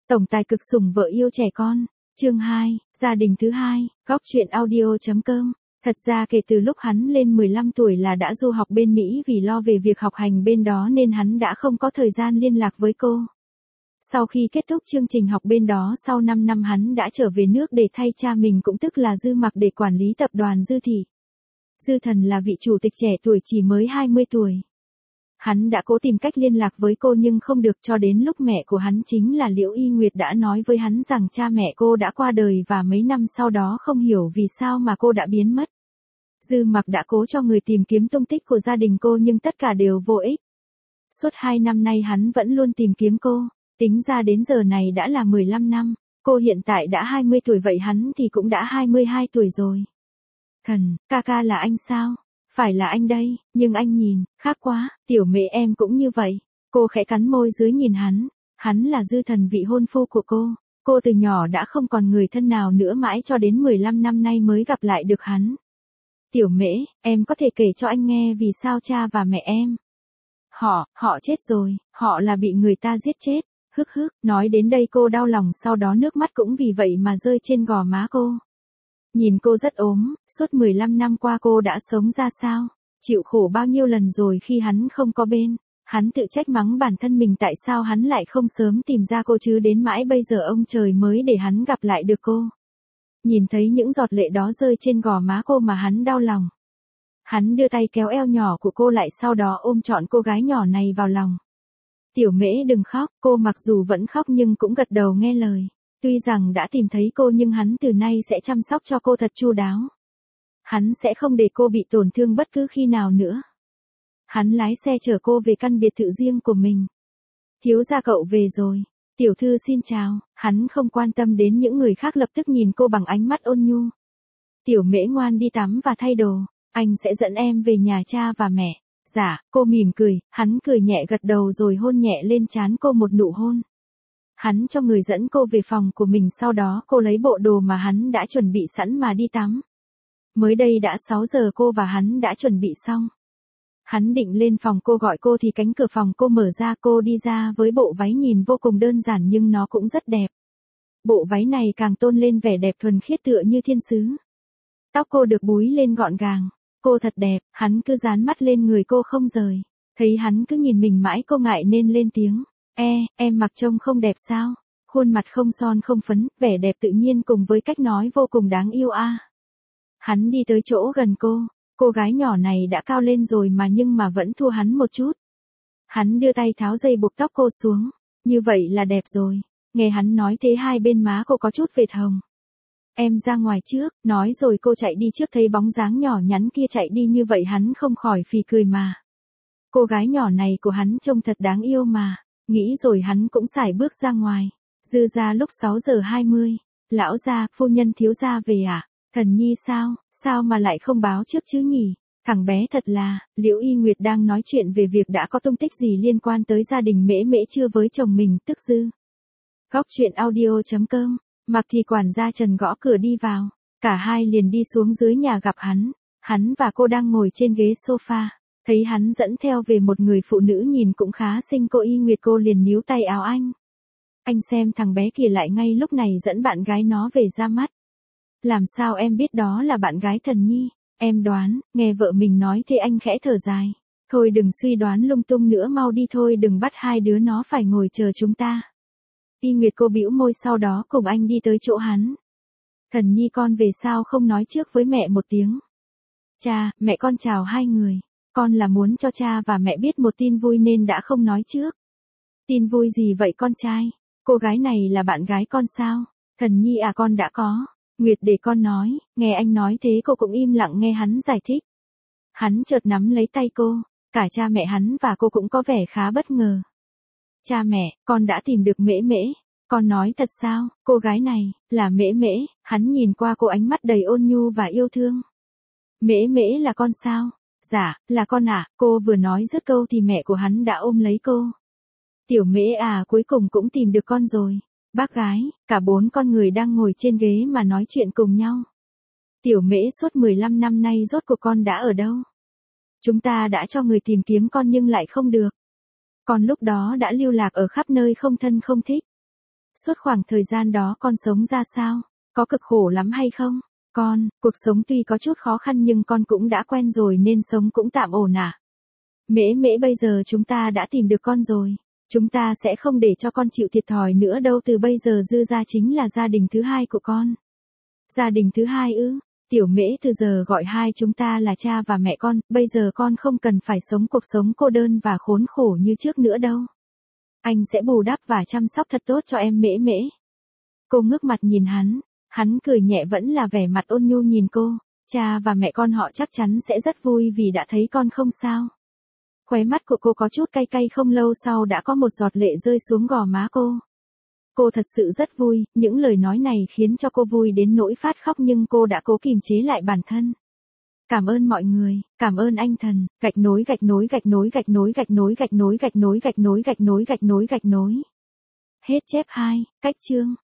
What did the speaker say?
Tổng tài cực sủng vợ yêu trẻ con. Chương 2, gia đình thứ hai, góc truyện audio.com. Thật ra kể từ lúc hắn lên 15 tuổi là đã du học bên Mỹ, vì lo về việc học hành bên đó nên hắn đã không có thời gian liên lạc với cô. Sau khi kết thúc chương trình học bên đó sau 5 năm hắn đã trở về nước để thay cha mình, cũng tức là Dư Mặc, để quản lý tập đoàn Dư Thị. Dư Thần là vị chủ tịch trẻ tuổi chỉ mới 20 tuổi. Hắn đã cố tìm cách liên lạc với cô nhưng không được, cho đến lúc mẹ của hắn chính là Liễu Y Nguyệt đã nói với hắn rằng cha mẹ cô đã qua đời và mấy năm sau đó không hiểu vì sao mà cô đã biến mất. Dư Mặc đã cố cho người tìm kiếm tung tích của gia đình cô nhưng tất cả đều vô ích. Suốt 2 năm nay hắn vẫn luôn tìm kiếm cô, tính ra đến giờ này đã là 15 năm, cô hiện tại đã 20 tuổi vậy hắn thì cũng đã 22 tuổi rồi. Thần, ca là anh sao? Phải là anh đây, nhưng anh nhìn, khác quá, tiểu mẹ em cũng như vậy. Cô khẽ cắn môi dưới nhìn hắn là Dư Thần, vị hôn phu của cô từ nhỏ đã không còn người thân nào nữa, mãi cho đến 15 năm nay mới gặp lại được hắn. Tiểu Mễ, em có thể kể cho anh nghe vì sao cha và mẹ em? Họ chết rồi, họ là bị người ta giết chết. Nói đến đây cô đau lòng, sau đó nước mắt cũng vì vậy mà rơi trên gò má cô. Nhìn cô rất ốm, suốt 15 năm qua cô đã sống ra sao, chịu khổ bao nhiêu lần rồi khi hắn không có bên. Hắn tự trách mắng bản thân mình tại sao hắn lại không sớm tìm ra cô chứ, đến mãi bây giờ ông trời mới để hắn gặp lại được cô. Nhìn thấy những giọt lệ đó rơi trên gò má cô mà hắn đau lòng. Hắn đưa tay kéo eo nhỏ của cô lại, sau đó ôm trọn cô gái nhỏ này vào lòng. Tiểu Mễ đừng khóc, cô mặc dù vẫn khóc nhưng cũng gật đầu nghe lời. Tuy rằng đã tìm thấy cô nhưng hắn từ nay sẽ chăm sóc cho cô thật chu đáo. Hắn sẽ không để cô bị tổn thương bất cứ khi nào nữa. Hắn lái xe chở cô về căn biệt thự riêng của mình. Thiếu gia cậu về rồi. Tiểu thư xin chào. Hắn không quan tâm đến những người khác, lập tức nhìn cô bằng ánh mắt ôn nhu. Tiểu Mễ ngoan đi tắm và thay đồ. Anh sẽ dẫn em về nhà cha và mẹ. Dạ, cô mỉm cười, hắn cười nhẹ gật đầu rồi hôn nhẹ lên trán cô một nụ hôn. Hắn cho người dẫn cô về phòng của mình, sau đó cô lấy bộ đồ mà hắn đã chuẩn bị sẵn mà đi tắm. Mới đây đã 6 giờ, cô và hắn đã chuẩn bị xong. Hắn định lên phòng cô gọi cô thì cánh cửa phòng cô mở ra, cô đi ra với bộ váy nhìn vô cùng đơn giản nhưng nó cũng rất đẹp. Bộ váy này càng tôn lên vẻ đẹp thuần khiết tựa như thiên sứ. Tóc cô được búi lên gọn gàng. Cô thật đẹp, hắn cứ dán mắt lên người cô không rời. Thấy hắn cứ nhìn mình mãi cô ngại nên lên tiếng. Em mặc trông không đẹp sao? Khuôn mặt không son không phấn, vẻ đẹp tự nhiên cùng với cách nói vô cùng đáng yêu a. Hắn đi tới chỗ gần cô gái nhỏ này đã cao lên rồi nhưng mà vẫn thua hắn một chút. Hắn đưa tay tháo dây buộc tóc cô xuống, như vậy là đẹp rồi. Nghe hắn nói thế hai bên má cô có chút vệt hồng. Em ra ngoài trước, nói rồi cô chạy đi trước, thấy bóng dáng nhỏ nhắn kia chạy đi như vậy hắn không khỏi phì cười mà. Cô gái nhỏ này của hắn trông thật đáng yêu mà. Nghĩ rồi hắn cũng sải bước ra ngoài. Dư ra lúc 6 giờ 20. Lão gia, phu nhân thiếu gia về à? Thần nhi sao mà lại không báo trước chứ nhỉ? Thằng bé thật là, Liễu Y Nguyệt đang nói chuyện về việc đã có tung tích gì liên quan tới gia đình Mễ chưa với chồng mình, tức Dư. Góc truyện audio.com. Mặc thì quản gia Trần gõ cửa đi vào. Cả hai liền đi xuống dưới nhà gặp hắn. Hắn và cô đang ngồi trên ghế sofa. Thấy hắn dẫn theo về một người phụ nữ nhìn cũng khá xinh, cô Y Nguyệt, cô liền níu tay áo anh. Anh xem thằng bé kia lại ngay lúc này dẫn bạn gái nó về ra mắt. Làm sao em biết đó là bạn gái Thần nhi? Em đoán, nghe vợ mình nói thế anh khẽ thở dài. Thôi đừng suy đoán lung tung nữa, mau đi thôi, đừng bắt hai đứa nó phải ngồi chờ chúng ta. Y Nguyệt cô bĩu môi, sau đó cùng anh đi tới chỗ hắn. Thần nhi con về sao không nói trước với mẹ một tiếng? Cha, mẹ con chào hai người. Con là muốn cho cha và mẹ biết một tin vui nên đã không nói trước. Tin vui gì vậy con trai? Cô gái này là bạn gái con sao? Thần nhi à, con đã có. Nguyệt để con nói. Nghe anh nói thế cô cũng im lặng nghe hắn giải thích. Hắn chợt nắm lấy tay cô. Cả cha mẹ hắn và cô cũng có vẻ khá bất ngờ. Cha mẹ, con đã tìm được Mễ. Con nói thật sao? Cô gái này, là Mễ. Hắn nhìn qua cô ánh mắt đầy ôn nhu và yêu thương. Mễ là con sao? Dạ, là con ạ. Cô vừa nói dứt câu thì mẹ của hắn đã ôm lấy cô. Tiểu Mễ à, cuối cùng cũng tìm được con rồi. Bác gái, cả 4 con người đang ngồi trên ghế mà nói chuyện cùng nhau. Tiểu Mễ, suốt 15 năm nay rốt cuộc con đã ở đâu? Chúng ta đã cho người tìm kiếm con nhưng lại không được. Con lúc đó đã lưu lạc ở khắp nơi không thân không thích. Suốt khoảng thời gian đó con sống ra sao? Có cực khổ lắm hay không? Con, cuộc sống tuy có chút khó khăn nhưng con cũng đã quen rồi nên sống cũng tạm ổn à? Mễ mễ bây giờ chúng ta đã tìm được con rồi. Chúng ta sẽ không để cho con chịu thiệt thòi nữa đâu, từ bây giờ Dư gia chính là gia đình thứ hai của con. Gia đình thứ hai ư? Tiểu Mễ từ giờ gọi hai chúng ta là cha và mẹ con, bây giờ con không cần phải sống cuộc sống cô đơn và khốn khổ như trước nữa đâu. Anh sẽ bù đắp và chăm sóc thật tốt cho em Mễ Mễ. Cô ngước mặt nhìn hắn cười nhẹ vẫn là vẻ mặt ôn nhu nhìn cô. Cha và mẹ con họ chắc chắn sẽ rất vui vì đã thấy con không sao. Khóe mắt của cô có chút cay cay, không lâu sau đã có một giọt lệ rơi xuống gò má cô. Cô thật sự rất vui, những lời nói này khiến cho cô vui đến nỗi phát khóc nhưng cô đã cố kìm chế lại bản thân. Cảm ơn mọi người, cảm ơn anh thần, gạch nối gạch nối gạch nối gạch nối gạch nối gạch nối gạch nối gạch nối gạch nối gạch nối gạch nối. Hết chép 2, cách chương.